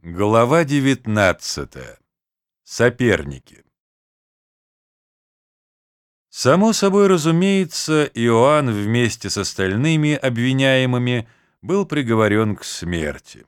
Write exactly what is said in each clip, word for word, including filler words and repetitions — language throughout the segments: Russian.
Глава девятнадцатая. Соперники. Само собой разумеется, Иоанн вместе с остальными обвиняемыми был приговорен к смерти.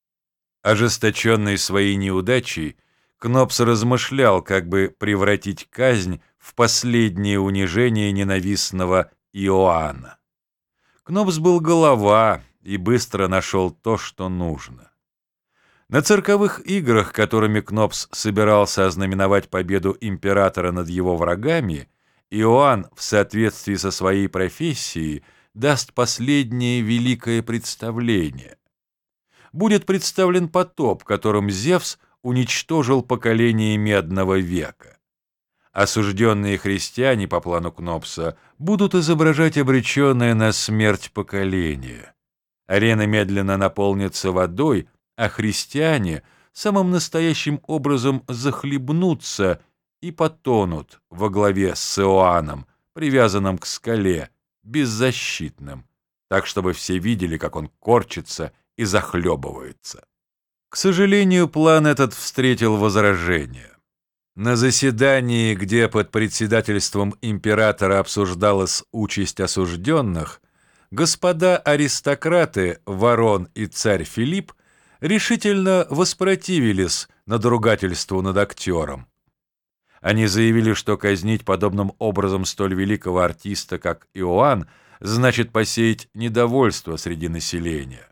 Ожесточенный своей неудачей, Кнопс размышлял, как бы превратить казнь в последнее унижение ненавистного Иоанна. Кнопс был голова и быстро нашел то, что нужно. На цирковых играх, которыми Кнопс собирался ознаменовать победу императора над его врагами, Иоанн, в соответствии со своей профессией, даст последнее великое представление. Будет представлен потоп, которым Зевс уничтожил поколение Медного века. Осужденные христиане, по плану Кнопса, будут изображать обреченное на смерть поколение. Арена медленно наполнится водой, а христиане самым настоящим образом захлебнутся и потонут во главе с Иоанном, привязанным к скале, беззащитным, так чтобы все видели, как он корчится и захлебывается. К сожалению, план этот встретил возражение. На заседании, где под председательством императора обсуждалась участь осужденных, господа аристократы Ворон и царь Филипп решительно воспротивились надругательству над актером. Они заявили, что казнить подобным образом столь великого артиста, как Иоанн, значит посеять недовольство среди населения.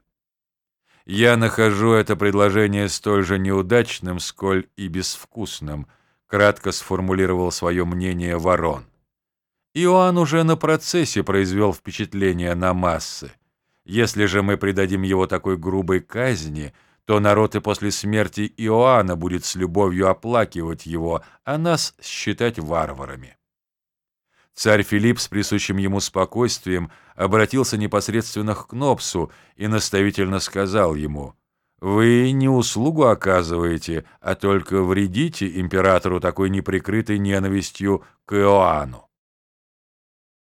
«Я нахожу это предложение столь же неудачным, сколь и безвкусным», кратко сформулировал свое мнение Ворон. Иоанн уже на процессе произвел впечатление на массы. Если же мы придадим его такой грубой казни, то народ и после смерти Иоанна будет с любовью оплакивать его, а нас считать варварами. Царь Филипп с присущим ему спокойствием обратился непосредственно к Кнопсу и наставительно сказал ему: «Вы не услугу оказываете, а только вредите императору такой неприкрытой ненавистью к Иоанну.